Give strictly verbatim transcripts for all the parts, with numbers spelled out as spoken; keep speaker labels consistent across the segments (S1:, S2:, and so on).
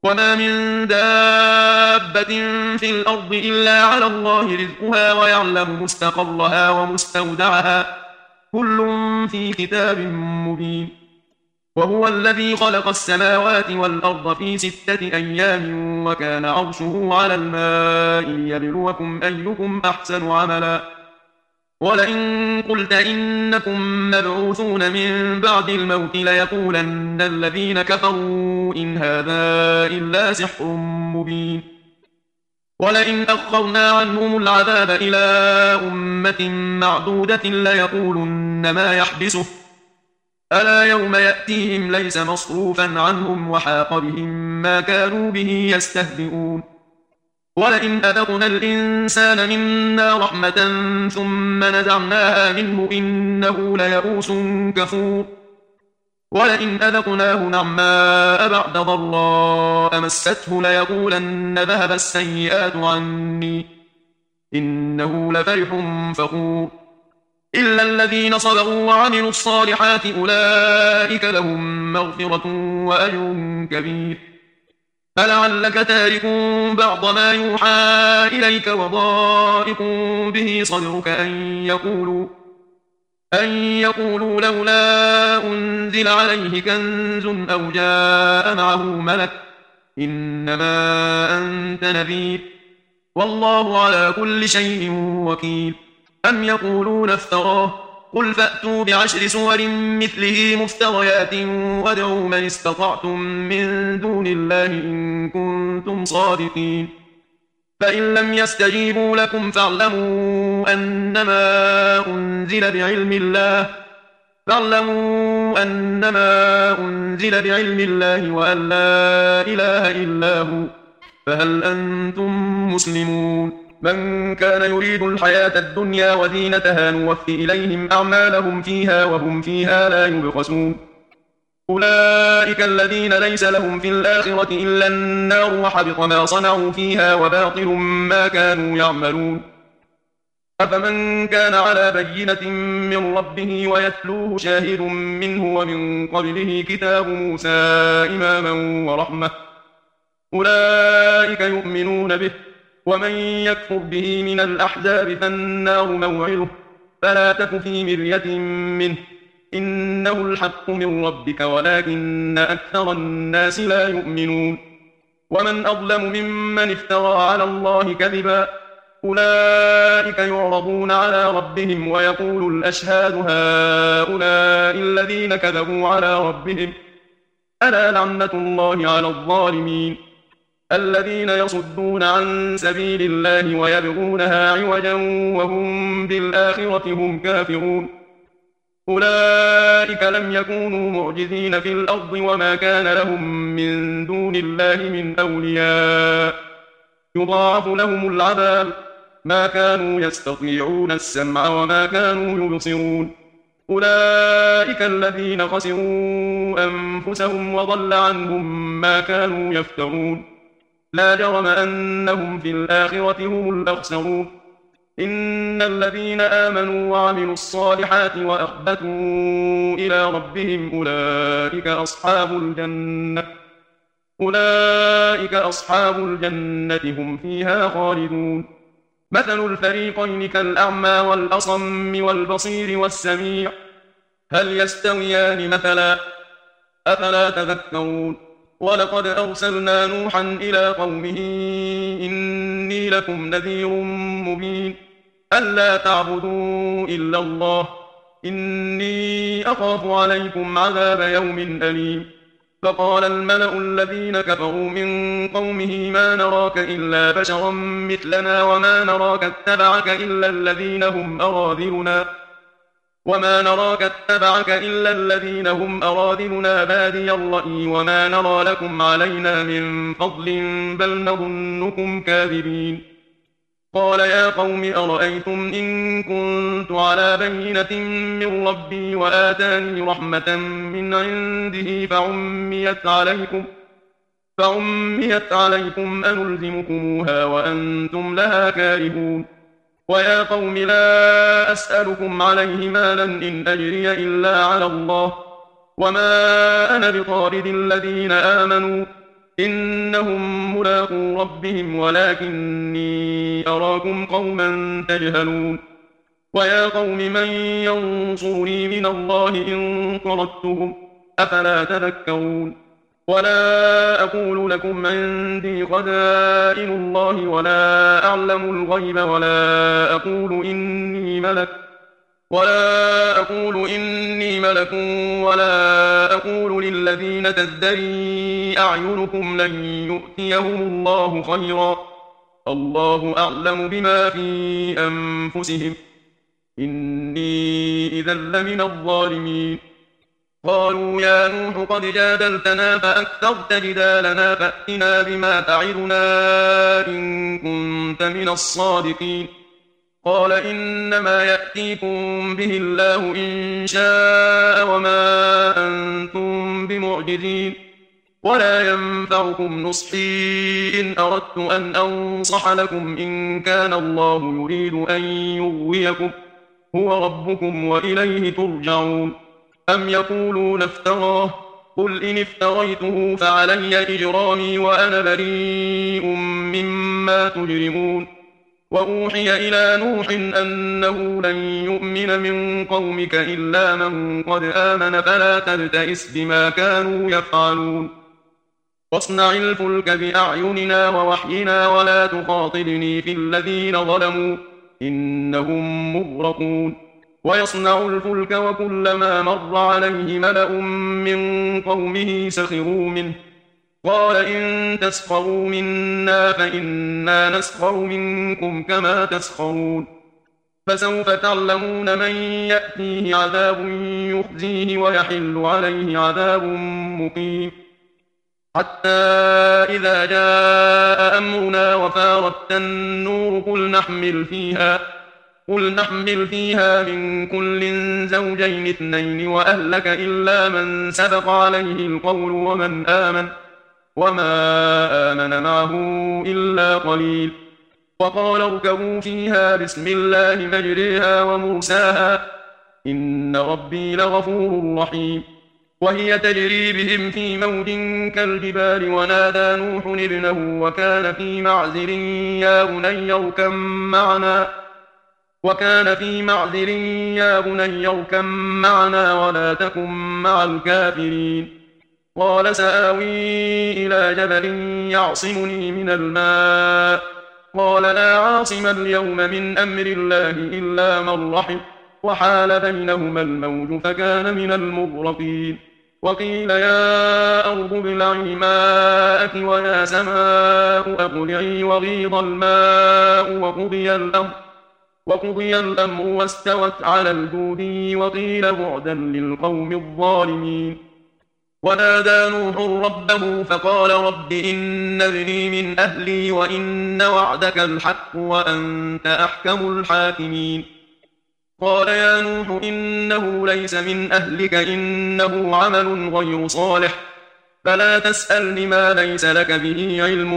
S1: وما من دابة في الأرض إلا على الله رزقها ويعلم مستقرها ومستودعها كل في كتاب مبين. وهو الذي خلق السماوات والأرض في ستة أيام وكان عرشه على الماء ليبلوكم أيكم أحسن عملا. ولئن قلت إنكم مبعوثون من بعد الموت ليقولن الذين كفروا إن هذا إلا سحر مبين. ولئن أخرنا عنهم العذاب إلى أمة معدودة ليقولن ما يحبسه ألا يوم يأتيهم ليس مصروفا عنهم وحاق بهم ما كانوا به يستهزئون. ولئن أذقنا الإنسان منا رحمة ثم نزعناها منه إنه ليئوس كفور. ولئن أذقناه نعماء بعد ضراء مسته ليقولن ذهب السيئات عني إنه لفرح فخور. إلا الذين صبروا وعملوا الصالحات أولئك لهم مغفرة وأجر كبير. فلعلك تارك بعض ما يوحى إليك وضائق به صدرك أن يقولوا أن يقولوا لولا أنزل عليه كنز أو جاء معه ملك إنما أنت نذير والله على كل شيء وكيل. أم يقولون افتراه قل فأتوا بعشر سور مثله مفتريات وادعوا من استطعتم من دون الله إن كنتم صادقين. فإن لم يستجيبوا لكم فاعلموا أنما أنزل بعلم الله فاعلموا أنما أنزل بعلم الله وأن لا إله إلا هو فهل أنتم مسلمون. من كان يريد الحياة الدنيا وزينتها نوفي إليهم أعمالهم فيها وهم فيها لا يبخسون. أولئك الذين ليس لهم في الآخرة إلا النار وحبط ما صنعوا فيها وباطل ما كانوا يعملون. أفمن كان على بينة من ربه ويتلوه شاهد منه ومن قبله كتاب موسى إماما ورحمة أولئك يؤمنون به. ومن يكفر به من الأحزاب فالنار موعده فلا تك في مرية منه إنه الحق من ربك ولكن أكثر الناس لا يؤمنون. ومن أظلم ممن افترى على الله كذبا أولئك يعرضون على ربهم ويقول الأشهاد هؤلاء الذين كذبوا على ربهم ألا لعنة الله على الظالمين الذين يصدون عن سبيل الله ويبغونها عوجا وهم بالآخرة هم كافرون. أولئك لم يكونوا معجزين في الأرض وما كان لهم من دون الله من أولياء يضاعف لهم العذاب ما كانوا يستطيعون السمع وما كانوا يبصرون. أولئك الذين خسروا أنفسهم وضل عنهم ما كانوا يفترون. لا جرم أنهم في الآخرة هم الأخسرون. إن الذين آمنوا وعملوا الصالحات وأخبتوا إلى ربهم أولئك أصحاب الجنة أولئك أصحاب الجنة هم فيها خالدون. مثل الفريقين كالأعمى والأصم والبصير والسميع هل يستويان مثلا أفلا تذكرون. ولقد أرسلنا نوحا إلى قومه إني لكم نذير مبين ألا تعبدوا إلا الله إني أخاف عليكم عذاب يوم أليم. فقال الملأ الذين كفروا من قومه ما نراك إلا بشرا مثلنا وما نراك اتبعك إلا الذين هم أراذلنا وما نراك اتبعك إلا الذين هم أراذلنا بادي الرأي وما نرى لكم علينا من فضل بل نظنكم كاذبين. قال يا قوم أرأيتم إن كنت على بينة من ربي وآتاني رحمة من عنده فعميت عليكم فعميت عليكم أنلزمكموها وأنتم لها كارهون. ويا قوم لا أسألكم عليه مالا إن أجري إلا على الله وما أنا بطارد الذين آمنوا إنهم ملاقو ربهم ولكني أراكم قوما تجهلون ويا قوم من ينصرني من الله إن طردتهم أفلا تذكرون ولا أقول لكم عندي خزائن الله ولا أعلم الغيب ولا أقول إني ملك ولا أقول إني ملك ولا أقول للذين تزدري أعينكم لن يؤتيهم الله خيرا الله أعلم بما في أنفسهم إني إذا لمن الظالمين قالوا يا نوح قد جادلتنا فأكثرت جدالنا فأتنا بما تعدنا إن كنت من الصادقين قال إنما يأتيكم به الله إن شاء وما أنتم بمعجزين ولا ينفعكم نصحي إن أردت أن أنصح لكم إن كان الله يريد أن يغويكم هو ربكم وإليه ترجعون أم يقولون افتراه قل إن افتريته فعلي إجرامي وأنا بريء مما تجرمون وأوحي إلى نوح أنه لن يؤمن من قومك إلا من قد آمن فلا تبتئس بما كانوا يفعلون واصنع الفلك بأعيننا ووحينا ولا تخاطبني في الذين ظلموا إنهم مغرقون ويصنع الفلك وكلما مر عليه ملأ من قومه سخروا منه قال إن تسخروا منا فإنا نسخر منكم كما تسخرون فسوف تعلمون من يأتيه عذاب يخزيه ويحل عليه عذاب مقيم حتى إذا جاء أمرنا وفارت النور قل نحمل فيها قل نحمل فيها من كل زوجين اثنين وأهلك إلا من سبق عليه القول ومن آمن وما آمن معه إلا قليل وقال اركبوا فيها بسم الله مجريها ومرساها إن ربي لغفور رحيم وهي تجري بهم في موج كالجبال ونادى نوح ابنه وكان في معزل يا بني اركب معنا وكان في معذر يا بني اركب معنا ولا تكن مع الكافرين قال سآوي إلى جبل يعصمني من الماء قال لا عاصم اليوم من أمر الله إلا من رحم وحال بينهما الموج فكان من المغرقين وقيل يا أرض ابلعي ماءك ويا سماء أقلعي وغيض الماء وقضي الأمر وقضي الأمر واستوت على الجودي وقيل بعدا للقوم الظالمين ونادى نوح ربه فقال رب إن ابني من أهلي وإن وعدك الحق وأنت أحكم الحاكمين قال يا نوح إنه ليس من أهلك إنه عمل غير صالح فلا تسألني ما ليس لك به علم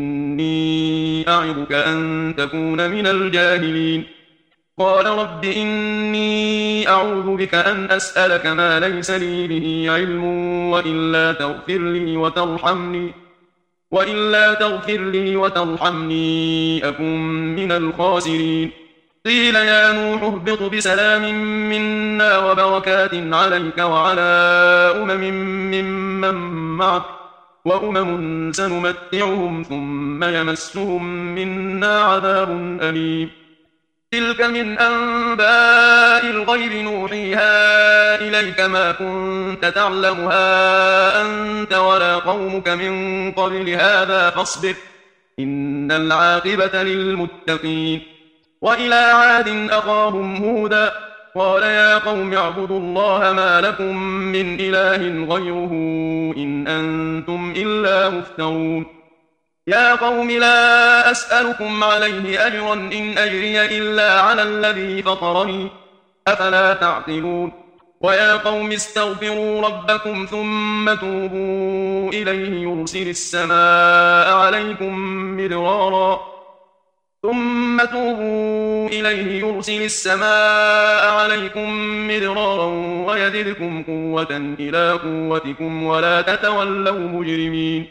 S1: إني أعظك أن تكون من الجاهلين قال رب إني أعوذ بك أن أسألك ما ليس لي به علم وإلا تغفر لي وترحمني وإلا تغفر لي وترحمني أكن من الخاسرين قيل يا نوح اهبط بسلام منا وبركات عليك وعلى أمم ممن معك وأمم سنمتعهم ثم يمسهم منا عذاب أليم تلك من أنباء الغيب نوحيها إليك ما كنت تعلمها أنت ولا قومك من قبل هذا فاصبر إن العاقبة للمتقين وإلى عاد أخاهم هودا قال يا قوم اعبدوا الله ما لكم من إله غيره إن أنتم إلا مفترون يا قوم لا أسألكم عليه أجرا إن أجري إلا على الذي فطرني أفلا تعقلون ويا قوم استغفروا ربكم ثم توبوا إليه يرسل السماء عليكم مدرارا ثم توبوا إليه يرسل السماء عليكم مدرارا ويزدكم قوة إلى قوتكم ولا تتولوا مجرمين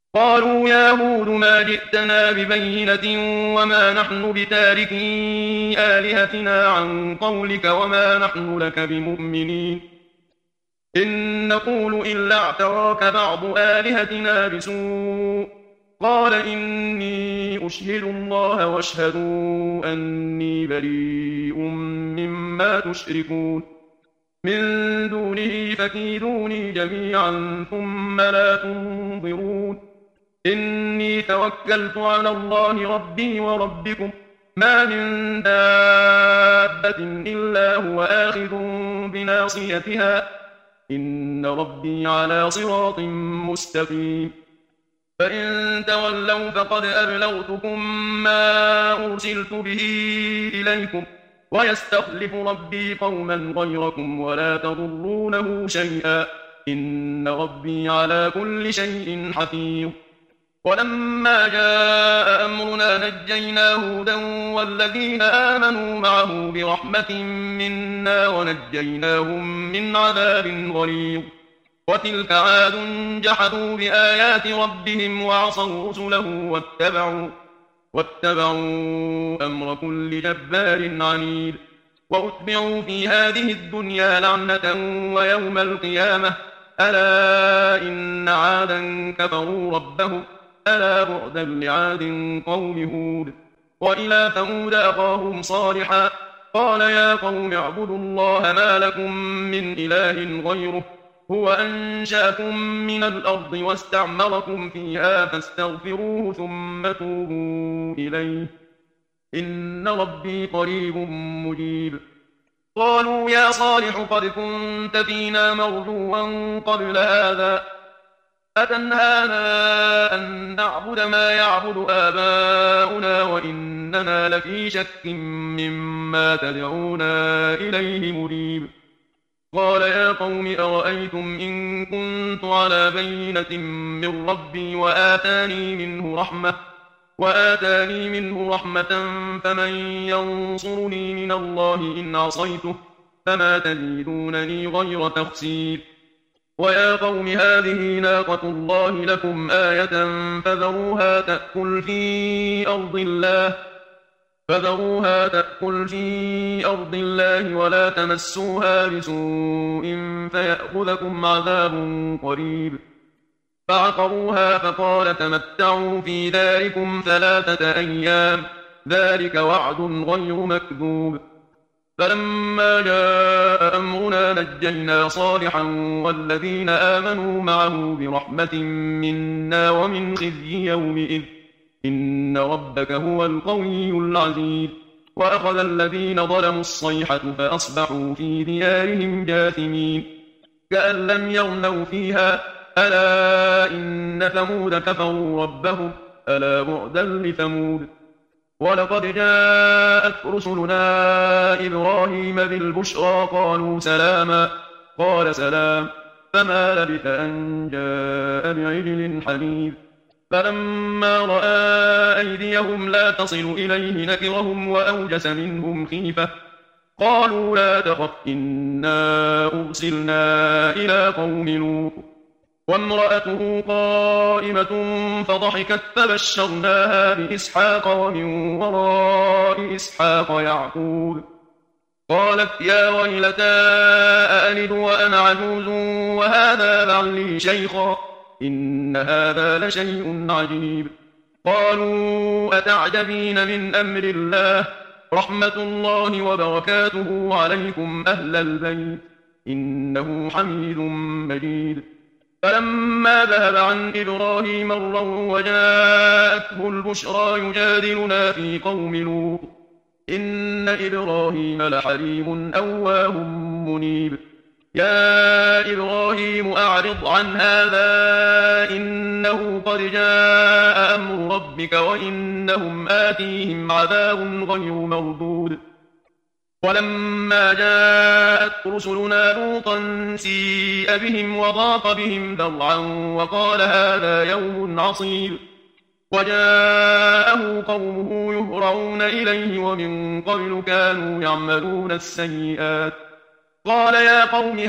S1: قالوا يا هود ما جئتنا ببينة وما نحن بتاركي آلهتنا عن قولك وما نحن لك بمؤمنين إن نقول إلا اعتراك بعض آلهتنا بسوء قال إني أشهد الله واشهدوا أني بريء مما تشركون من دونه فكيدوني جميعا ثم لا تنظرون إني توكلت على الله ربي وربكم ما من دابة إلا هو آخذ بناصيتها إن ربي على صراط مستقيم فإن تولوا فقد أبلغتكم ما أرسلت به إليكم ويستخلف ربي قوما غيركم ولا تضرونه شيئا إن ربي على كل شيء حفيظ ولما جاء أمرنا نجينا هودا والذين آمنوا معه برحمة منا ونجيناهم من عذاب غليظ وتلك عاد جحدوا بآيات ربهم وعصوا رسله واتبعوا, واتبعوا أمر كل جبار عنيد وأتبعوا في هذه الدنيا لعنة ويوم القيامة ألا إن عادا كفروا ربهم ألا بعدا لعاد قوم هود وإلى ثمود أخاهم صالحا قال يا قوم اعبدوا الله ما لكم من إله غيره هو أنشأكم من الأرض واستعمركم فيها فاستغفروه ثم توبوا إليه إن ربي قريب مجيب قالوا يا صالح قد كنت فينا مرجوا قبل هذا أتنهانا أن نعبد ما يعبد آباؤنا وإننا لفي شك مما تدعونا إليه مريب قال يا قوم أرأيتم إن كنت على بينة من ربي وآتاني منه رحمة وآتاني منه رحمة فمن ينصرني من الله إن عصيته فما تزيدونني غير تخسير ويا قوم هذه ناقة الله لكم آية فذروها تأكل في أرض الله فذروها تأكل في أرض الله ولا تمسوها بسوء فيأخذكم عذاب قريب فعقروها فقال تمتعوا في داركم ثلاثة أيام ذلك وعد غير مكذوب فلما جاء أمرنا نجينا صالحا والذين آمنوا معه برحمة منا ومن خزي يومئذ إن ربك هو القوي العزيز وأخذ الذين ظلموا الصيحة فأصبحوا في ديارهم جاثمين كأن لم يغنوا فيها ألا إن ثمود كفروا ربهم ألا بعدا لثمود ولقد جاءت رسلنا إبراهيم بالبشرى قالوا سلاما قال سلام فما لبث أن جاء بعجل حنيذ فلما رأى أيديهم لا تصل إليه نكرهم وأوجس منهم خيفة قالوا لا تخف إنا أرسلنا إلى قوم لوط وامرأته قائمة فضحكت فبشرناها بإسحاق ومن وراء إسحاق يعقوب قالت يا ويلتى أألد وأنا عجوز وهذا بعلي شيخا إن هذا لشيء عجيب قالوا أتعجبين من أمر الله رحمة الله وبركاته عليكم أهل البيت إنه حميد مجيد فلما ذهب عن إبراهيم الروع وجاءته البشرى يجادلنا في قوم لوط إن إبراهيم لحليم أواه منيب يا إبراهيم أعرض عن هذا إنه قد جاء أمر ربك وإنهم آتيهم عذاب غير مردود ولما جاءت رسلنا لوطا سيء بهم وضاق بهم ذرعا وقال هذا يوم عصيب وجاءه قومه يهرعون إليه ومن قبل كانوا يعملون السيئات قال يا قوم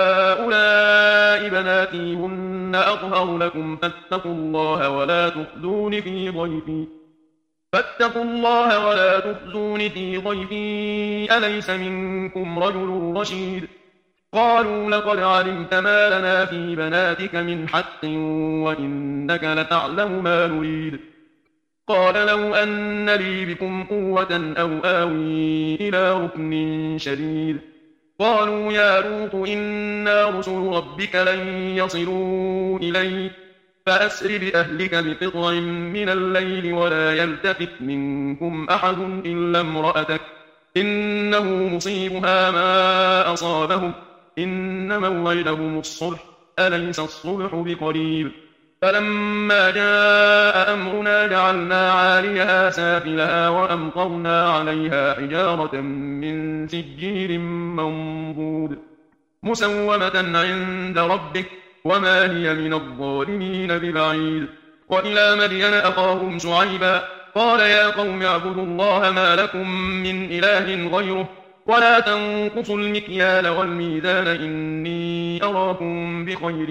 S1: هؤلاء بناتي هن أطهر لكم فاتقوا الله ولا تخزون في ضيفي فاتقوا الله ولا تخزون في ضيفي أليس منكم رجل رشيد قالوا لقد علمت ما لنا في بناتك من حق وإنك لتعلم ما نريد قال لو أن لي بكم قوة أو آوي إلى ركن شديد قالوا يا لوط إنا رسل ربك لن يصلوا إليك فأسر بأهلك بقطع من الليل ولا يلتفت منكم أحد إلا امرأتك إنه مصيبها ما أصابهم إن موعدهم الصبح أليس الصبح بقريب فلما جاء أمرنا جعلنا عاليها سافلها وأمطرنا عليها حجارة من سجيل منضود مسومة عند ربك وما هي من الظالمين ببعيد وإلى مدين أخاهم شعيبا قال يا قوم اعبدوا الله ما لكم من إله غيره ولا تنقصوا المكيال والميزان إني أراكم بخير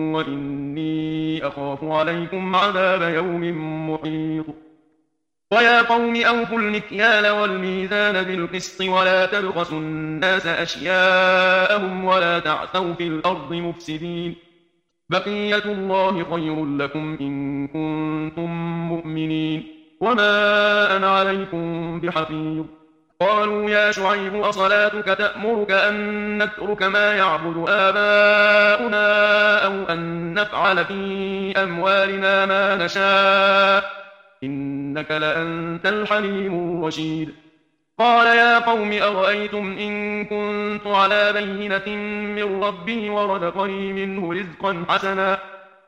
S1: وإني أخاف عليكم عذاب يوم محيط ويا قوم أوفوا المكيال والميزان بالقسط ولا تبخسوا الناس أشياءهم ولا تعثوا في الأرض مفسدين بقية الله خير لكم إن كنتم مؤمنين وما أنا عليكم بحفيظ قالوا يا شعيب أصلاتك تأمرك أن نترك ما يعبد آباؤنا أو أن نفعل في أموالنا ما نشاء إنك لأنت الحليم الرشيد قال يا قوم أرأيتم إن كنت على بينة من ربي ورزقني منه رزقا حسنا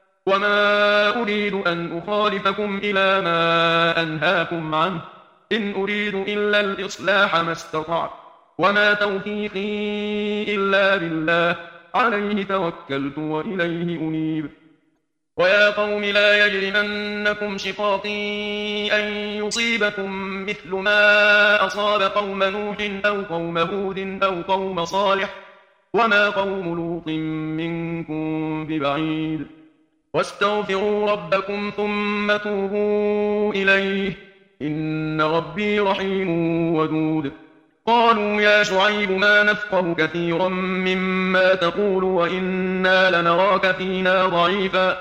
S1: وما أريد أن أخالفكم إلى ما أنهاكم عنه إن أريد إلا الإصلاح ما استطعت وما توفيقي إلا بالله عليه توكلت وإليه أنيب ويا قوم لا يجرمنكم شقاقي أن يصيبكم مثل ما أصاب قوم نوح أو قوم هود أو قوم صالح وما قوم لوط منكم ببعيد واستغفروا ربكم ثم توبوا إليه إن ربي رحيم ودود قالوا يا شعيب ما نفقه كثيرا مما تقول وإنا لنراك فينا ضعيفا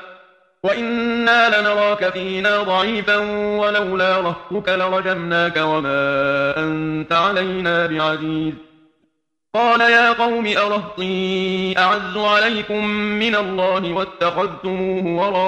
S1: وإنا لنراك فينا ضعيفا ولولا رهطك لرجمناك وما أنت علينا بعزيز قال يا قوم أرهطي أعز عليكم من الله واتخذتموه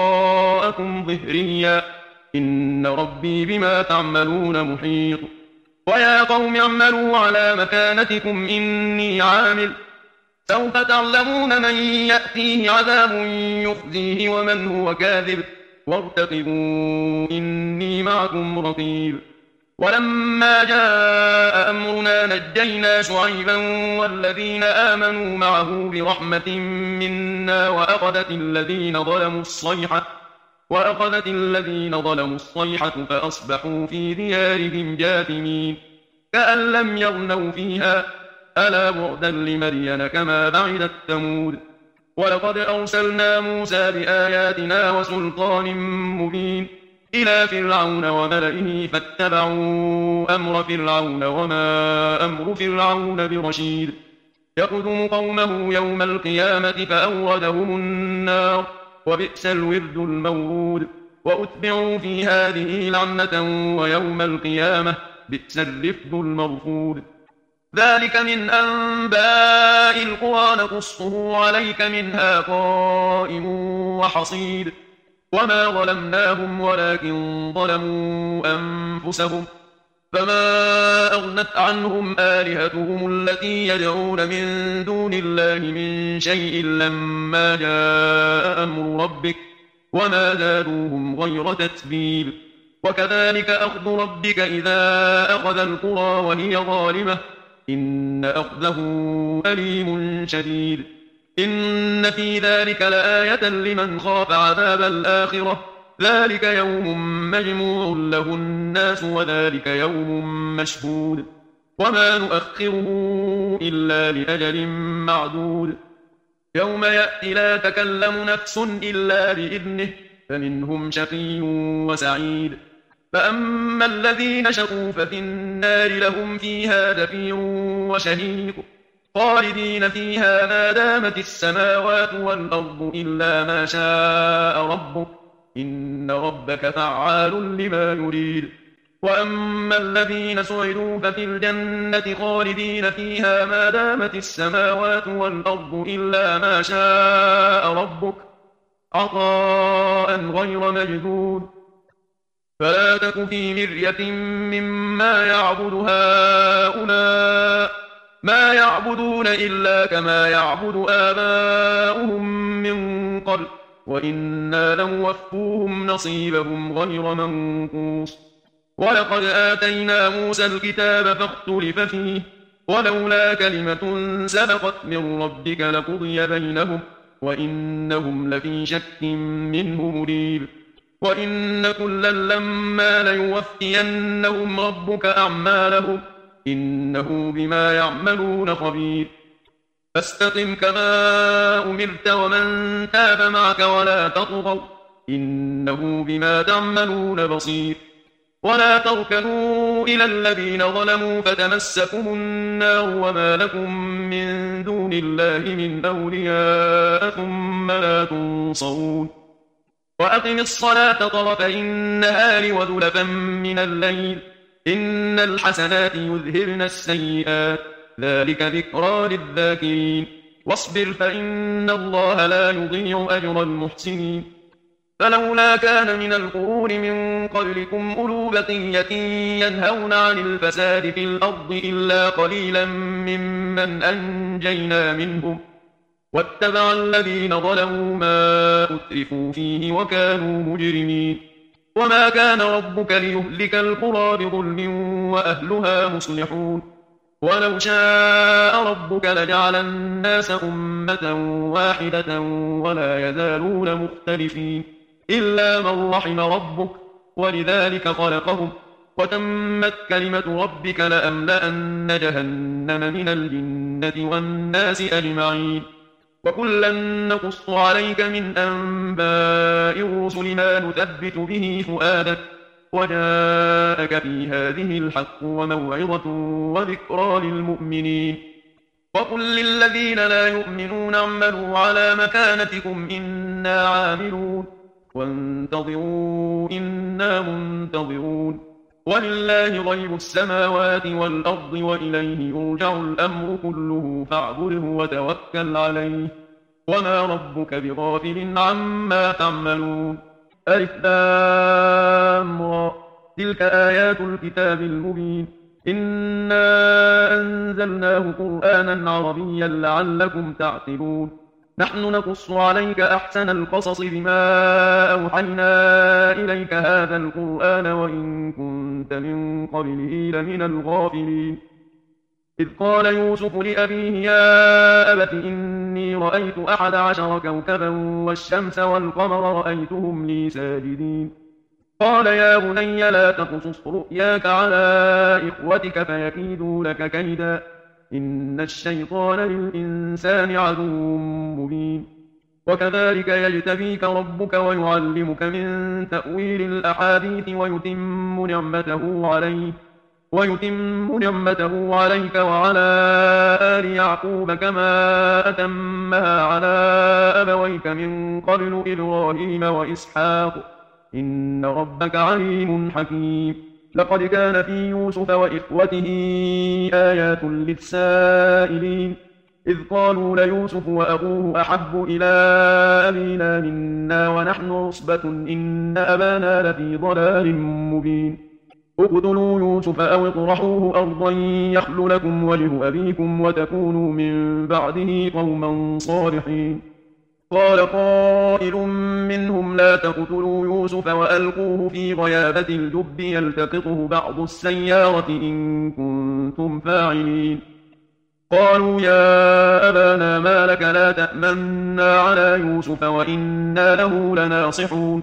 S1: وراءكم ظهريا إن ربي بما تعملون محيط ويا قوم اعملوا على مكانتكم إني عامل سوف تعلمون من يأتيه عذاب يخزيه ومن هو كاذب وارتقبوا إني معكم رقيب ولما جاء أمرنا نجينا شعيبا والذين آمنوا معه برحمة منا وأخذت الذين ظلموا الصيحة وأخذت الذين ظلموا الصيحة فأصبحوا في ديارهم جاثمين كأن لم يغنوا فيها ألا بعدا لمدين كما بعدت ثمود ولقد أرسلنا موسى بآياتنا وسلطان مبين إلى فرعون وملئه فاتبعوا أمر فرعون وما أمر فرعون برشيد يقدم قومه يوم القيامة فأوردهم النار وبئس الورد المورود وأتبعوا في هذه لعنة ويوم القيامة بئس الرفد المرفود ذلك من أنباء القرى نقصه عليك منها قائم وحصيد وما ظلمناهم ولكن ظلموا أنفسهم فما أغنت عنهم آلهتهم التي يدعون من دون الله من شيء لما جاء أمر ربك وما زادوهم غير تتبيب وكذلك أخذ ربك إذا أخذ القرى وهي ظالمة إن أخذه أليم شديد إن في ذلك لآية لمن خاف عذاب الآخرة ذلك يوم مجموع له الناس وذلك يوم مشهود وما نؤخره إلا لأجل معدود يوم يأتي لا تكلم نفس إلا بإذنه فمنهم شقي وسعيد فأما الذين شقوا ففي النار لهم فيها زفير وشهيق خالدين فيها ما دامت السماوات والأرض إلا ما شاء ربك إن ربك فعال لما يريد وأما الذين سعدوا ففي الجنة خالدين فيها ما دامت السماوات والأرض إلا ما شاء ربك عطاء غير مجدود فلا تك في مرية مما يعبد هؤلاء ما يعبدون إلا كما يعبد آباؤهم من قبل وإنا لنوفوهم نصيبهم غير منقوص ولقد آتينا موسى الكتاب فاختلف فيه ولولا كلمة سبقت من ربك لقضي بينهم وإنهم لفي شك منه مريب وإن كلا لما ليوفينهم ربك أعمالهم إنه بما يعملون خبير فاستقم كما أمرت ومن تاب معك ولا تطغوا إنه بما تعملون بصير ولا تركنوا إلى الذين ظلموا فتمسكم النار وما لكم من دون الله من أولياء ثم لا تنصرون وأقم الصلاة طرفي النهار وزلفا من الليل إن الحسنات يذهبن السيئات ذلك ذكرى للذاكرين واصبر فإن الله لا يضيع أجر المحسنين فلولا كان من القرون من قبلكم أولو بقية ينهون عن الفساد في الأرض إلا قليلا ممن أنجينا منهم واتبع الذين ظلموا ما أترفوا فيه وكانوا مجرمين وما كان ربك ليهلك القرى بظلم وأهلها مصلحون ولو شاء ربك لجعل الناس أمة واحدة ولا يزالون مختلفين إلا من رحم ربك ولذلك خلقهم وتمت كلمة ربك لأملأن جهنم من الجنة والناس أجمعين وكلا نقص عليك من أنباء الرسل ما نثبت به فؤادك وجاءك في هذه الحق وموعظة وذكرى للمؤمنين وقل للذين لا يؤمنون اعملوا على مكانتكم إنا عاملون وانتظروا إنا منتظرون ولله غيب السماوات والأرض وإليه يرجع الأمر كله فاعبده وتوكل عليه وما ربك بغافل عما تعملون ألف لام را تلك آيات الكتاب المبين إنا أنزلناه قرآنا عربيا لعلكم تعقلون نحن نقص عليك أحسن القصص بما أوحينا إليك هذا القرآن وإن كنت من قبله لمن الغافلين إذ قال يوسف لأبيه يا أبت إني رأيت أحد عشر كوكبا والشمس والقمر رأيتهم لي ساجدين قال يا بني لا تقصص رؤياك على إخوتك فيكيدوا لك كيدا إن الشيطان للإنسان عدو مبين وكذلك يجتبيك ربك ويعلمك من تأويل الأحاديث ويتم نعمته عليك ويتم نعمته عليك وعلى آل يعقوب كما أتمها على أبويك من قبل إبراهيم وإسحاق إن ربك عليم حكيم لقد كان في يوسف وإخوته آيات للسائلين إذ قالوا ليوسف وأخوه أحب إلى أبينا منا ونحن عصبة إن أبانا لفي ضلال مبين اقتلوا يوسف أو اطرحوه أرضا يخل لكم وجه أبيكم وتكونوا من بعده قوما صالحين قال قائل منهم لا تقتلوا يوسف وألقوه في غيابة الجب يلتقطه بعض السيارة إن كنتم فاعلين قالوا يا أبانا ما لك لا تأمنا على يوسف وإنا له لناصحون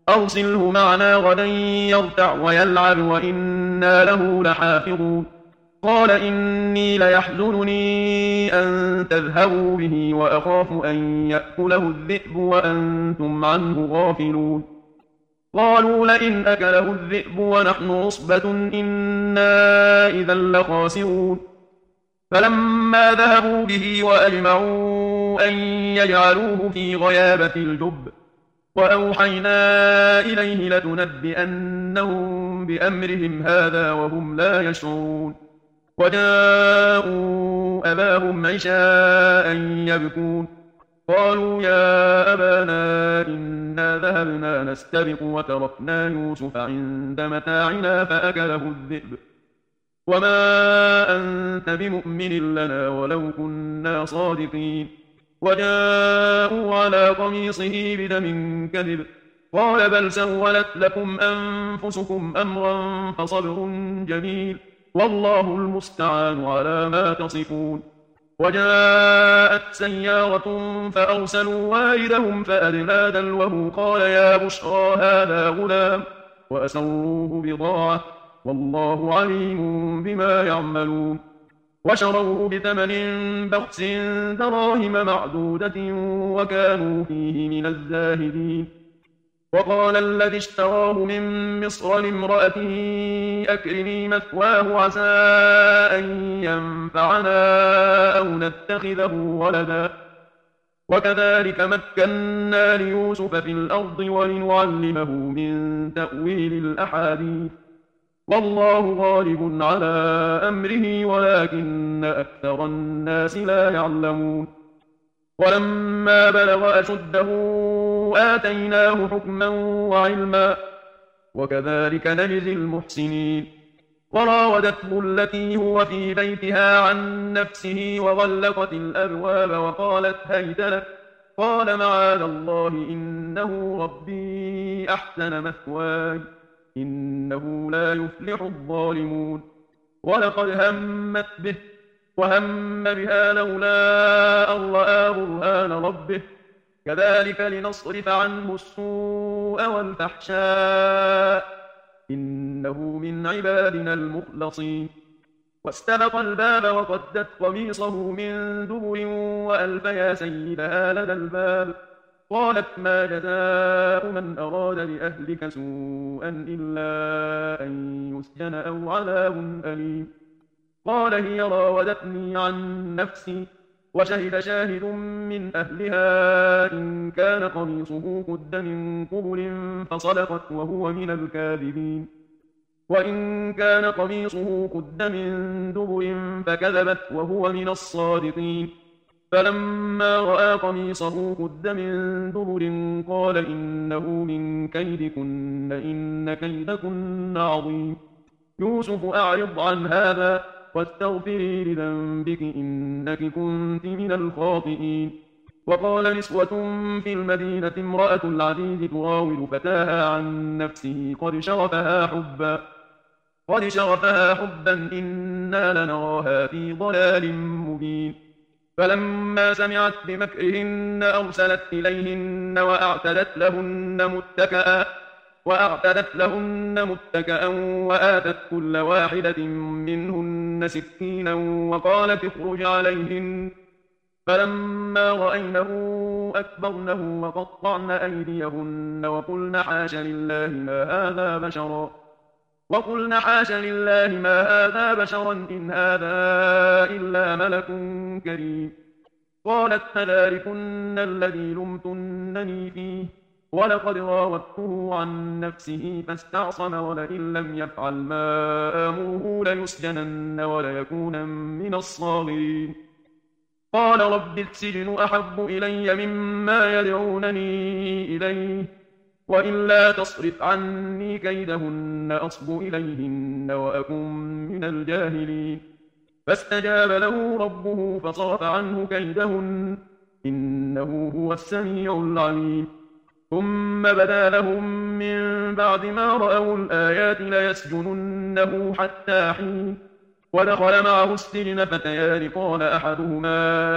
S1: أرسله معنا غدا يرتع ويلعب وإنا له لحافظون قال إني ليحزنني أن تذهبوا به وأخاف أن يأكله الذئب وأنتم عنه غافلون قالوا لئن أكله الذئب ونحن عصبة إنا إذا لخاسرون فلما ذهبوا به وأجمعوا أن يجعلوه في غيابة الجب وأوحينا إليه لتنبئنهم بأمرهم هذا وهم لا يشعرون وجاءوا أباهم عشاء يبكون قالوا يا أبانا إنا ذهبنا نستبق وتركنا يوسف عند متاعنا فأكله الذئب وما أنت بمؤمن لنا ولو كنا صادقين وجاءوا على قميصه بدم كذب قال بل سولت لكم أنفسكم أمرا فصبر جميل والله المستعان على ما تصفون وجاءت سيارة فأرسلوا واردهم فأدلى دلوه قال يا بشرى هذا غلام وأسروه بضاعة والله عليم بما يعملون وشروه بثمن بخس دراهم معدودة وكانوا فيه من الزاهدين وقال الذي اشتراه من مصر لامرأته أكرمي مثواه عسى أن ينفعنا أو نتخذه ولدا وكذلك مكنا ليوسف في الأرض ولنعلمه من تأويل الأحاديث والله غالب على أمره ولكن أكثر الناس لا يعلمون ولما بلغ أشده آتيناه حكما وعلما وكذلك نجزي المحسنين وراودته التي هو في بيتها عن نفسه وغلقت الأبواب وقالت هيت لك قال معاذ الله إنه ربي أحسن مثواي إنه لا يفلح الظالمون ولقد همت به وهم بها لولا أن رأى برهان ربه كذلك لنصرف عنه السوء والفحشاء إنه من عبادنا المخلصين واستبق الباب وقدت قميصه من دبر وألف يا سيدها لدى الباب قالت ما جزاء من أراد بأهلك سوءا إلا أن يسجن أو عذاب أليم قال هي راودتني عن نفسي وشهد شاهد من أهلها إن كان قميصه قد من قبل فصدقت وهو من الكاذبين وإن كان قميصه قد من دبر فكذبت وهو من الصادقين فلما رأى قميصه قد من دبر قال إنه من كيدكن إن كيدكن عظيم يوسف أعرض عن هذا واستغفري لذنبك إنك كنت من الخاطئين وقال نسوة في المدينة امرأة العزيز تراود فتاها عن نفسه قد شغفها حبا قد شغفها حبا إنا لنراها في ضلال مبين فلما سمعت بمكرهن أرسلت إليهن وأعتدت لهن متكئا وأعتدت لهن متكئا وآتت كل واحدة منهن سكينا وقالت اخرج عليهن فلما رأينه أكبرنه وقطعن أيديهن وقلن حاش لله ما هذا بشرا وقلن حاش لله ما هذا بشرا إن هذا إلا ملك كريم قالت فذلكن الذي لمتنني فيه ولقد راودته عن نفسه فاستعصم ولئن لم يفعل ما آمره ليسجنن وليكون من الصاغرين قال رب السجن أحب إلي مما يدعونني إليه وإلا تصرف عني كيدهن أصب إليهن وأكن من الجاهلين فاستجاب له ربه فصرف عنه كيدهن إنه هو السميع العليم ثم بدا لهم من بعد ما رأوا الآيات ليسجننه حتى حين ودخل معه السجن فتيان قال أحدهما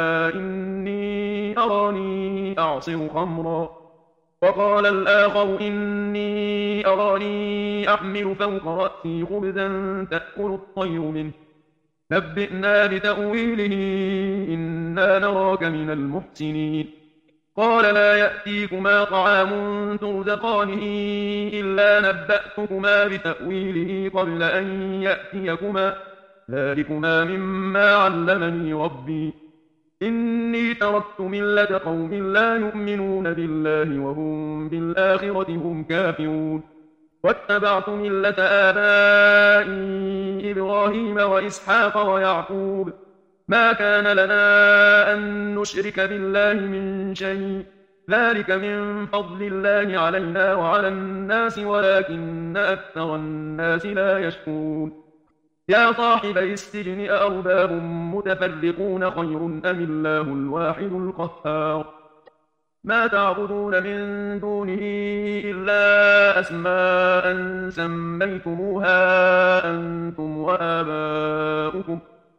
S1: إني أراني أعصر خمرا وقال الآخر إني أراني أحمل فوق رأسي خبزا تأكل الطير منه نبئنا بتأويله إنا نراك من المحسنين قال لا يأتيكما طعام ترزقانه إلا نبأتكما بتأويله قبل أن يأتيكما ذلكما مما علمني ربي إني تركت ملة قوم لا يؤمنون بالله وهم بالآخرة هم كافرون واتبعت ملة آبائي إبراهيم وإسحاق ويعقوب ما كان لنا أن نشرك بالله من شيء ذلك من فضل الله علينا وعلى الناس ولكن أكثر الناس لا يشكرون يا صاحبي السجن أأرباب متفرقون خير أم الله الواحد القهار ما تعبدون من دونه إلا أسماء سميتموها أنتم وآباؤكم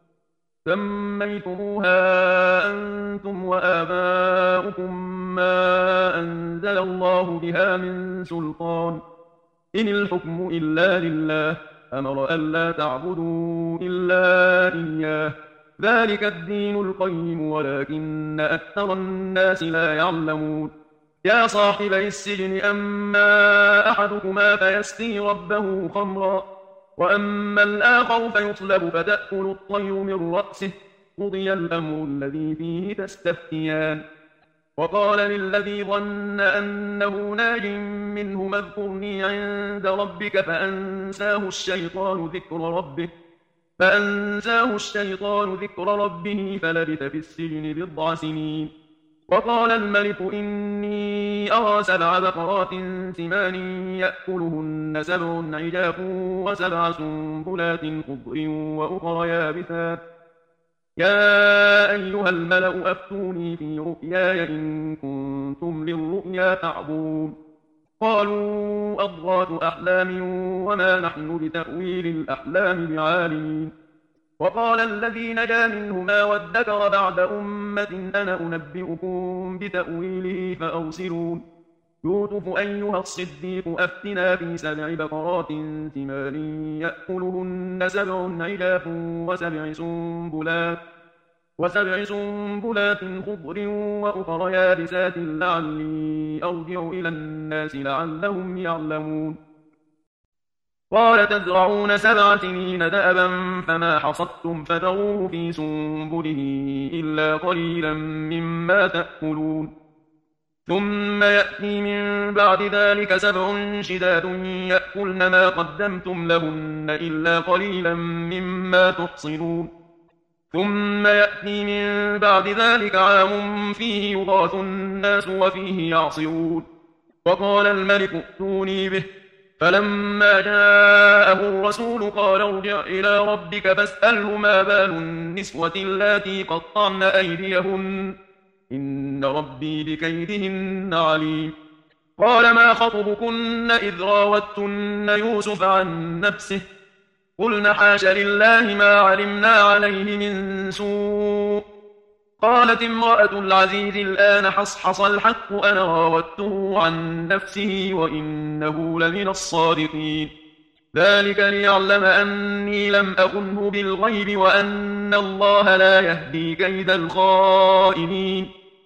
S1: سميتموها أنتم وآباؤكم ما أنزل الله بها من سلطان إن الحكم إلا لله أمر ألا تعبدوا إلا إياه ذلك الدين القيم ولكن أكثر الناس لا يعلمون يا صاحبي السجن أما أحدكما فيسقي ربه خمرا وأما الآخر فيصلب فتأكل الطير من رأسه قضي الأمر الذي فيه تستفتيان وقال للذي ظن أنه ناج منه اذكرني عند ربك فأنساه الشيطان ذكر ربه فأنساه الشيطان ذكر ربه فلبث في السجن بضع سنين وقال الملك إني أرى سبع بقرات سمان يأكلهن سبع عجاف وسبع سنبلات خضر وأخر يابسات يا أيها الملأ أفتوني في رؤياي إن كنتم للرؤيا تعبون قالوا أضغاث أحلام وما نحن بتأويل الأحلام بعالمين وقال الذي نجا منهما وادكر بعد أمة أنا أنبئكم بتأويله فأرسلون يوسف أيها الصديق أفتنا في سبع بقرات سمان يأكلهن سبع عجاف وسبع سنبلات وسبع سنبلات خضر وأخر يابسات لعلي أرجع إلى الناس لعلهم يعلمون قال تزرعون سبع سنين دأبا فما حصدتم فذروه في سنبله إلا قليلا مما تأكلون ثم يأتي من بعد ذلك سبع شداد يأكلن ما قدمتم لهن إلا قليلا مما تحصنون ثم يأتي من بعد ذلك عام فيه يغاث الناس وفيه يعصرون وقال الملك ائتوني به فلما جاءه الرسول قال ارجع إلى ربك فاسأله ما بال النسوة اللاتي قطعن أيديهن إن ربي بكيدهن عليم قال ما خطبكن إذ راوتن يوسف عن نفسه قلن حاش لله ما علمنا عليه من سوء قالت امرأة العزيز الآن حصحص الحق أنا راودته عن نفسه وإنه لمن الصادقين ذلك ليعلم أني لم أخنه بالغيب وأن الله لا يهدي كيد الخائنين